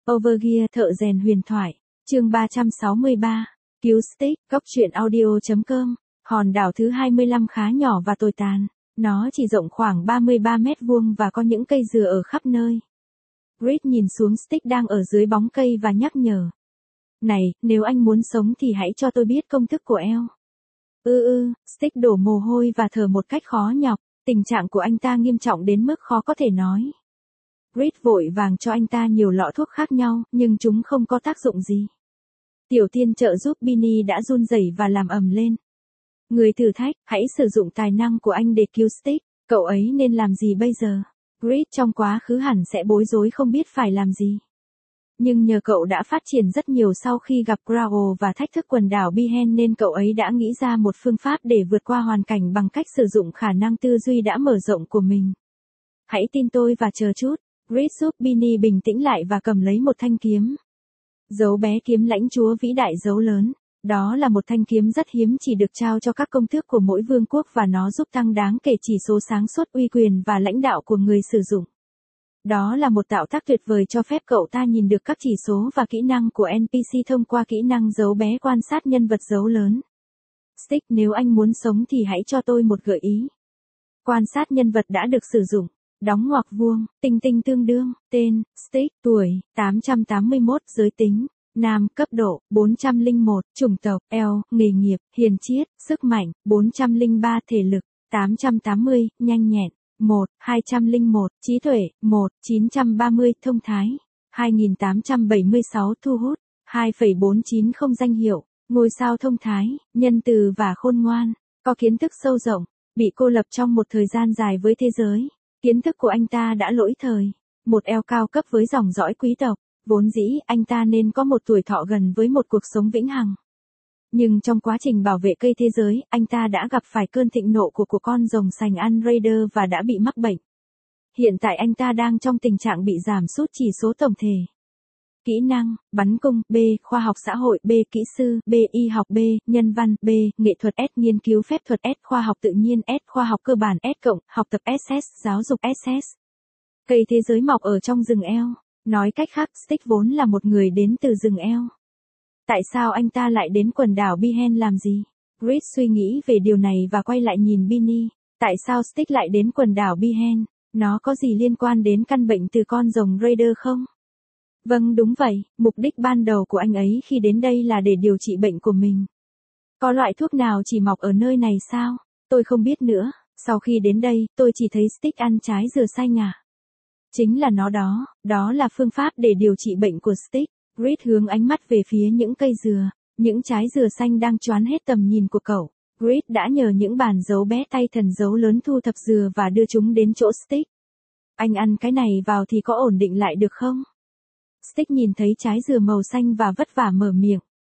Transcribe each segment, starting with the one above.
Overgear thợ rèn huyền thoại. Chương 363. Cứu Stick. Góc truyện audio.com. Hòn đảo thứ 25 khá nhỏ và tồi tàn. Nó chỉ rộng khoảng 33 mét vuông và có những cây dừa ở khắp nơi. Reed nhìn xuống Stick đang ở dưới bóng cây và nhắc nhở. Này, nếu anh muốn sống thì hãy cho tôi biết công thức của eo. Stick đổ mồ hôi và thở một cách khó nhọc. Tình trạng của anh ta nghiêm trọng đến mức khó có thể nói. Reed vội vàng cho anh ta nhiều lọ thuốc khác nhau, nhưng chúng không có tác dụng gì. Tiểu tiên trợ giúp Binny đã run rẩy và làm ầm lên. Người thử thách, hãy sử dụng tài năng của anh để cứu Stick. Cậu ấy nên làm gì bây giờ? Reed trong quá khứ hẳn sẽ bối rối không biết phải làm gì. Nhưng nhờ cậu đã phát triển rất nhiều sau khi gặp Growl và thách thức quần đảo Bihen nên cậu ấy đã nghĩ ra một phương pháp để vượt qua hoàn cảnh bằng cách sử dụng khả năng tư duy đã mở rộng của mình. Hãy tin tôi và chờ chút. Reed giúp Binny bình tĩnh lại và cầm lấy một thanh kiếm. Dấu bé kiếm lãnh chúa vĩ đại dấu lớn. Đó là một thanh kiếm rất hiếm chỉ được trao cho các công tước của mỗi vương quốc và nó giúp tăng đáng kể chỉ số sáng suốt uy quyền và lãnh đạo của người sử dụng. Đó là một tạo tác tuyệt vời cho phép cậu ta nhìn được các chỉ số và kỹ năng của NPC thông qua kỹ năng dấu bé quan sát nhân vật dấu lớn. Stick, nếu anh muốn sống thì hãy cho tôi một gợi ý. Quan sát nhân vật đã được sử dụng. Đóng ngoặc vuông, tinh tinh tương đương, tên, Stick, tuổi, 881, giới tính, nam, cấp độ, 401, chủng tộc, eo, nghề nghiệp, hiền triết, sức mạnh, 403, thể lực, 880, nhanh nhẹn, 201, trí tuệ, 930, thông thái, 2876, thu hút, 2,490 danh hiệu, ngôi sao thông thái, nhân từ và khôn ngoan, có kiến thức sâu rộng, bị cô lập trong một thời gian dài với thế giới. Kiến thức của anh ta đã lỗi thời. Một eo cao cấp với dòng dõi quý tộc. Vốn dĩ anh ta nên có một tuổi thọ gần với một cuộc sống vĩnh hằng. Nhưng trong quá trình bảo vệ cây thế giới, anh ta đã gặp phải cơn thịnh nộ của con rồng sành ăn Raider và đã bị mắc bệnh. Hiện tại anh ta đang trong tình trạng bị giảm sút chỉ số tổng thể. Kỹ năng, bắn cung, B, khoa học xã hội, B, kỹ sư, B, y học, B, nhân văn, B, nghệ thuật S, nghiên cứu phép thuật S, khoa học tự nhiên S, khoa học cơ bản S+, học tập SS, giáo dục SS. Cây thế giới mọc ở trong rừng eo. Nói cách khác, Stick vốn là một người đến từ rừng eo. Tại sao anh ta lại đến quần đảo Bihen làm gì? Reed suy nghĩ về điều này và quay lại nhìn Binny. Tại sao Stick lại đến quần đảo Bihen? Nó có gì liên quan đến căn bệnh từ con rồng Raider không? Vâng, đúng vậy, mục đích ban đầu của anh ấy khi đến đây là để điều trị bệnh của mình. Có loại thuốc nào chỉ mọc ở nơi này sao? Tôi không biết nữa, sau khi đến đây, tôi chỉ thấy Stick ăn trái dừa xanh à. Chính là nó đó, đó là phương pháp để điều trị bệnh của Stick. Reed hướng ánh mắt về phía những cây dừa, những trái dừa xanh đang choán hết tầm nhìn của cậu. Reed đã nhờ những bàn dấu bé tay thần dấu lớn thu thập dừa và đưa chúng đến chỗ Stick. Anh ăn cái này vào thì có ổn định lại được không? Stick nhìn thấy trái dừa màu xanh và vất vả mở miệng.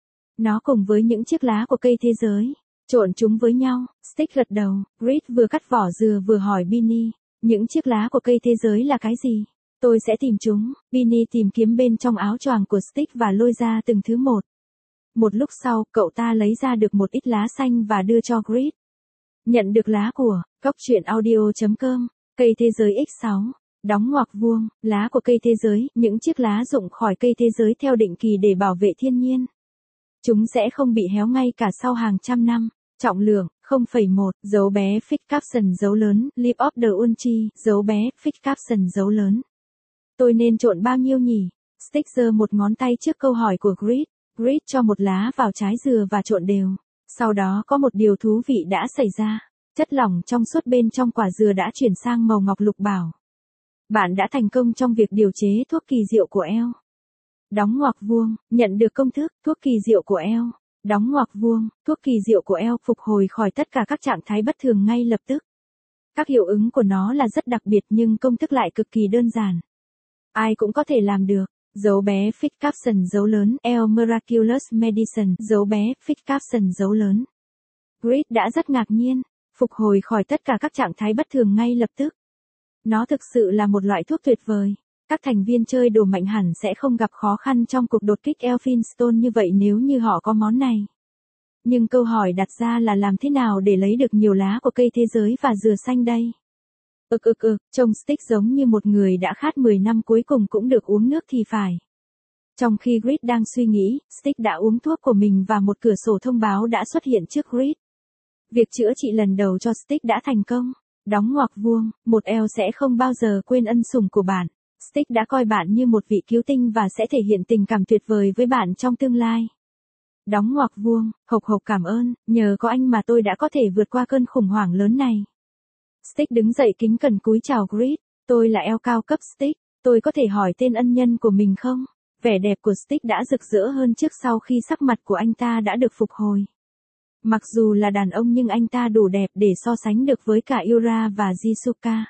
Nó cùng với những chiếc lá của cây thế giới. Trộn chúng với nhau, Stick gật đầu. Reed vừa cắt vỏ dừa vừa hỏi Binny. Những chiếc lá của cây thế giới là cái gì? Tôi sẽ tìm chúng. Binny tìm kiếm bên trong áo choàng của Stick và lôi ra từng thứ một. Một lúc sau, cậu ta lấy ra được một ít lá xanh và đưa cho Reed. Nhận được lá của góc truyện audio.com, cây thế giới X6. Đóng ngoặc vuông, lá của cây thế giới, những chiếc lá rụng khỏi cây thế giới theo định kỳ để bảo vệ thiên nhiên. Chúng sẽ không bị héo ngay cả sau hàng trăm năm. Trọng lượng, 0,1, dấu bé Fix Capson dấu lớn, Lip of the Unchi, dấu bé, Fix Capson dấu lớn. Tôi nên trộn bao nhiêu nhỉ? Stick giơ một ngón tay trước câu hỏi của Reed. Reed cho một lá vào trái dừa và trộn đều. Sau đó có một điều thú vị đã xảy ra. Chất lỏng trong suốt bên trong quả dừa đã chuyển sang màu ngọc lục bảo. Bạn đã thành công trong việc điều chế thuốc kỳ diệu của eo. Đóng ngoặc vuông, nhận được công thức, thuốc kỳ diệu của eo. Đóng ngoặc vuông, thuốc kỳ diệu của eo phục hồi khỏi tất cả các trạng thái bất thường ngay lập tức. Các hiệu ứng của nó là rất đặc biệt nhưng công thức lại cực kỳ đơn giản. Ai cũng có thể làm được. Dấu bé Fix Capson dấu lớn, El Miraculous Medicine, dấu bé Fix Capson dấu lớn. Reed đã rất ngạc nhiên, phục hồi khỏi tất cả các trạng thái bất thường ngay lập tức. Nó thực sự là một loại thuốc tuyệt vời. Các thành viên chơi đồ mạnh hẳn sẽ không gặp khó khăn trong cuộc đột kích Elphinstone như vậy nếu như họ có món này. Nhưng câu hỏi đặt ra là làm thế nào để lấy được nhiều lá của cây thế giới và dừa xanh đây? Trông Stick giống như một người đã khát 10 năm cuối cùng cũng được uống nước thì phải. Trong khi Grid đang suy nghĩ, Stick đã uống thuốc của mình và một cửa sổ thông báo đã xuất hiện trước Grid. Việc chữa trị lần đầu cho Stick đã thành công. Đóng ngoặc vuông, một eo sẽ không bao giờ quên ân sủng của bạn. Stick đã coi bạn như một vị cứu tinh và sẽ thể hiện tình cảm tuyệt vời với bạn trong tương lai. Đóng ngoặc vuông, hộc hộc cảm ơn, nhờ có anh mà tôi đã có thể vượt qua cơn khủng hoảng lớn này. Stick đứng dậy kính cẩn cúi chào Grid. Tôi là eo cao cấp Stick, tôi có thể hỏi tên ân nhân của mình không? Vẻ đẹp của Stick đã rực rỡ hơn trước sau khi sắc mặt của anh ta đã được phục hồi. Mặc dù là đàn ông nhưng anh ta đủ đẹp để so sánh được với cả Yura và Jisuka.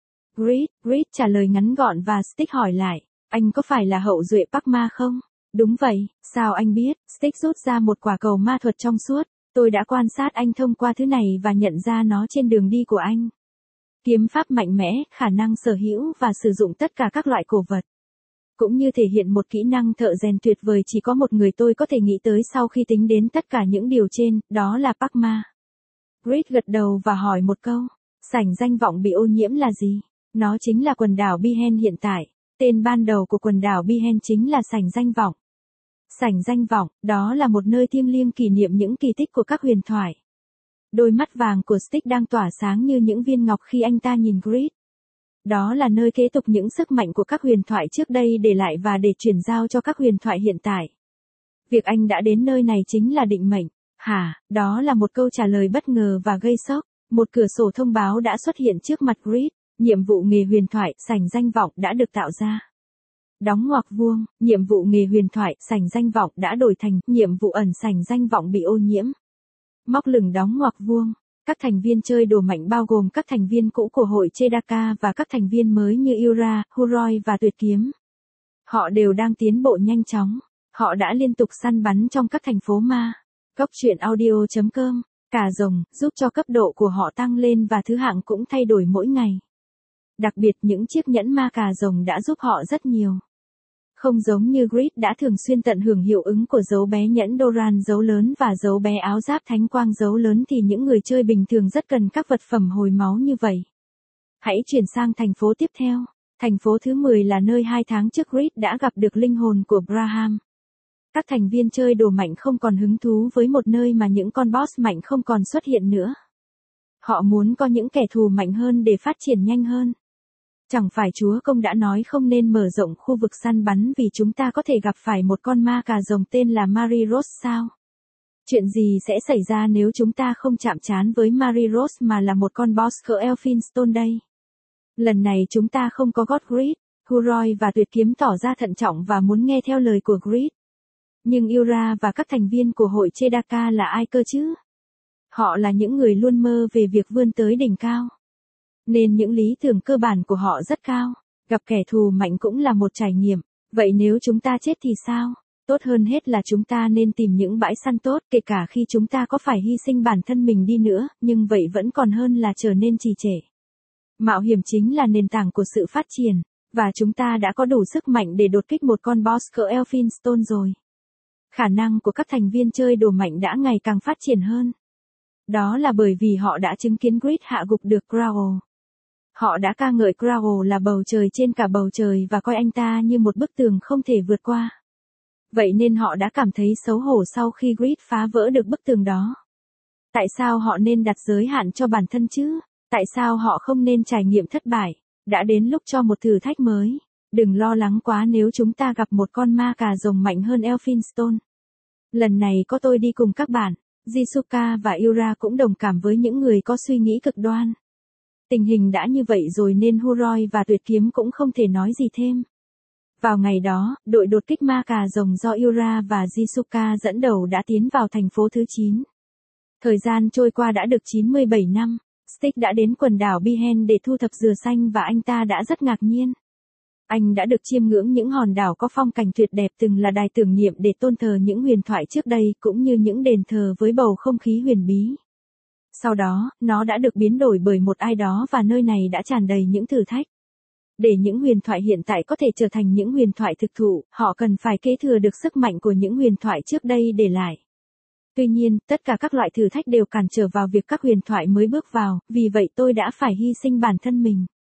Grid trả lời ngắn gọn và Stick hỏi lại, anh có phải là hậu duệ Park Ma không? Đúng vậy, sao anh biết? Stick rút ra một quả cầu ma thuật trong suốt, tôi đã quan sát anh thông qua thứ này và nhận ra nó trên đường đi của anh. Kiếm pháp mạnh mẽ, khả năng sở hữu và sử dụng tất cả các loại cổ vật. Cũng như thể hiện một kỹ năng thợ rèn tuyệt vời chỉ có một người tôi có thể nghĩ tới sau khi tính đến tất cả những điều trên, đó là Park Ma. Grid gật đầu và hỏi một câu, sảnh danh vọng bị ô nhiễm là gì? Nó chính là quần đảo Bihen hiện tại, tên ban đầu của quần đảo Bihen chính là sảnh danh vọng. Sảnh danh vọng, đó là một nơi thiêng liêng kỷ niệm những kỳ tích của các huyền thoại. Đôi mắt vàng của Stick đang tỏa sáng như những viên ngọc khi anh ta nhìn Grid. Đó là nơi kế tục những sức mạnh của các huyền thoại trước đây để lại và để chuyển giao cho các huyền thoại hiện tại. Việc anh đã đến nơi này chính là định mệnh. Hả, đó là một câu trả lời bất ngờ và gây sốc. Một cửa sổ thông báo đã xuất hiện trước mặt Grid. Nhiệm vụ nghề huyền thoại, sảnh danh vọng đã được tạo ra. Đóng ngoặc vuông, nhiệm vụ nghề huyền thoại, sảnh danh vọng đã đổi thành nhiệm vụ ẩn sảnh danh vọng bị ô nhiễm. Móc lửng đóng ngoặc vuông. Các thành viên chơi đồ mạnh bao gồm các thành viên cũ của hội Chedaka và các thành viên mới như Yura, Huroi và Tuyệt Kiếm. Họ đều đang tiến bộ nhanh chóng. Họ đã liên tục săn bắn trong các thành phố ma. Góc truyện audio.com. Cà rồng, giúp cho cấp độ của họ tăng lên và thứ hạng cũng thay đổi mỗi ngày. Đặc biệt những chiếc nhẫn ma cà rồng đã giúp họ rất nhiều. Không giống như Grid đã thường xuyên tận hưởng hiệu ứng của dấu bé nhẫn Doran dấu lớn và dấu bé áo giáp thánh quang dấu lớn thì những người chơi bình thường rất cần các vật phẩm hồi máu như vậy. Hãy chuyển sang thành phố tiếp theo. Thành phố thứ 10 là nơi 2 tháng trước Grid đã gặp được linh hồn của Braham. Các thành viên chơi đồ mạnh không còn hứng thú với một nơi mà những con boss mạnh không còn xuất hiện nữa. Họ muốn có những kẻ thù mạnh hơn để phát triển nhanh hơn. Chẳng phải Chúa Công đã nói không nên mở rộng khu vực săn bắn vì chúng ta có thể gặp phải một con ma cà rồng tên là Mary Rose sao? Chuyện gì sẽ xảy ra nếu chúng ta không chạm trán với Mary Rose mà là một con boss cỡ Elphinstone đây? Lần này chúng ta không có God Grid, Huroi và Tuyệt Kiếm tỏ ra thận trọng và muốn nghe theo lời của Grid. Nhưng Yura và các thành viên của hội Chedaka là ai cơ chứ? Họ là những người luôn mơ về việc vươn tới đỉnh cao. Nên những lý tưởng cơ bản của họ rất cao. Gặp kẻ thù mạnh cũng là một trải nghiệm. Vậy nếu chúng ta chết thì sao? Tốt hơn hết là chúng ta nên tìm những bãi săn tốt, kể cả khi chúng ta có phải hy sinh bản thân mình đi nữa, nhưng vậy vẫn còn hơn là trở nên trì trệ. Mạo hiểm chính là nền tảng của sự phát triển, và chúng ta đã có đủ sức mạnh để đột kích một con boss cỡ Elphinstone rồi. Khả năng của các thành viên chơi đồ mạnh đã ngày càng phát triển hơn. Đó là bởi vì họ đã chứng kiến Grid hạ gục được Growl. Họ đã ca ngợi Growl là bầu trời trên cả bầu trời và coi anh ta như một bức tường không thể vượt qua. Vậy nên họ đã cảm thấy xấu hổ sau khi Grid phá vỡ được bức tường đó. Tại sao họ nên đặt giới hạn cho bản thân chứ? Tại sao họ không nên trải nghiệm thất bại? Đã đến lúc cho một thử thách mới. Đừng lo lắng quá nếu chúng ta gặp một con ma cà rồng mạnh hơn Elphinstone. Lần này có tôi đi cùng các bạn. Jisuka và Yura cũng đồng cảm với những người có suy nghĩ cực đoan. Tình hình đã như vậy rồi nên Huroi và Tuyệt Kiếm cũng không thể nói gì thêm. Vào ngày đó, đội đột kích ma cà rồng do Yura và Jisuka dẫn đầu đã tiến vào thành phố thứ 9. Thời gian trôi qua đã được 97 năm, Stick đã đến quần đảo Bihen để thu thập dừa xanh và anh ta đã rất ngạc nhiên. Anh đã được chiêm ngưỡng những hòn đảo có phong cảnh tuyệt đẹp từng là đài tưởng niệm để tôn thờ những huyền thoại trước đây cũng như những đền thờ với bầu không khí huyền bí. Sau đó, nó đã được biến đổi bởi một ai đó và nơi này đã tràn đầy những thử thách. Để những huyền thoại hiện tại có thể trở thành những huyền thoại thực thụ, họ cần phải kế thừa được sức mạnh của những huyền thoại trước đây để lại. Tuy nhiên, tất cả các loại thử thách đều cản trở vào việc các huyền thoại mới bước vào, vì vậy tôi đã phải hy sinh bản thân mình.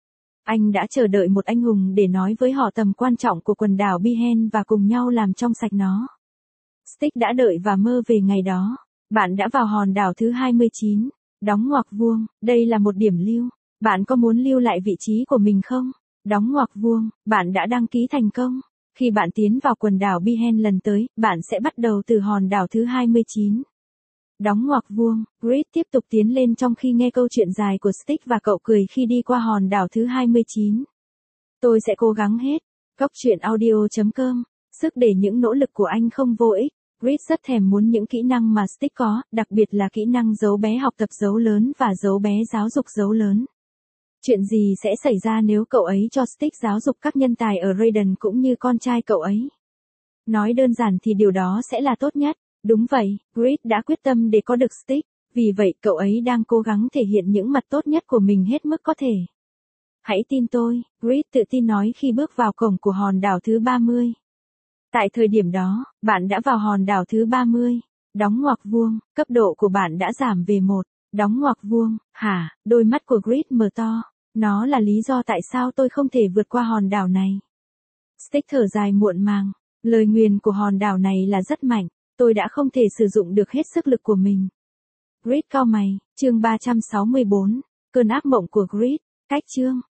Anh đã chờ đợi một anh hùng để nói với họ tầm quan trọng của quần đảo Bihen và cùng nhau làm trong sạch nó. Stick đã đợi và mơ về ngày đó. Bạn đã vào hòn đảo thứ 29, đóng ngoặc vuông, đây là một điểm lưu. Bạn có muốn lưu lại vị trí của mình không? Đóng ngoặc vuông, bạn đã đăng ký thành công. Khi bạn tiến vào quần đảo Bihen lần tới, bạn sẽ bắt đầu từ hòn đảo thứ 29. Đóng ngoặc vuông, Grid tiếp tục tiến lên trong khi nghe câu chuyện dài của Stick và cậu cười khi đi qua hòn đảo thứ 29. Tôi sẽ cố gắng hết. Góc truyện audio.com. Sức để những nỗ lực của anh không vô ích. Grid rất thèm muốn những kỹ năng mà Stick có, đặc biệt là kỹ năng dấu bé học tập dấu lớn và dấu bé giáo dục dấu lớn. Chuyện gì sẽ xảy ra nếu cậu ấy cho Stick giáo dục các nhân tài ở Raiden cũng như con trai cậu ấy? Nói đơn giản thì điều đó sẽ là tốt nhất. Đúng vậy, Grid đã quyết tâm để có được Stick, vì vậy cậu ấy đang cố gắng thể hiện những mặt tốt nhất của mình hết mức có thể. Hãy tin tôi, Grid tự tin nói khi bước vào cổng của hòn đảo thứ 30. Tại thời điểm đó, bạn đã vào hòn đảo thứ 30. Đóng ngoặc vuông, cấp độ của bạn đã giảm về 1. Đóng ngoặc vuông, hả, đôi mắt của Grid mở to. Nó là lý do tại sao tôi không thể vượt qua hòn đảo này. Stick thở dài muộn màng. Lời nguyền của hòn đảo này là rất mạnh. Tôi đã không thể sử dụng được hết sức lực của mình. Grid cau mày, chương 364. Cơn ác mộng của Grid. Cách chương.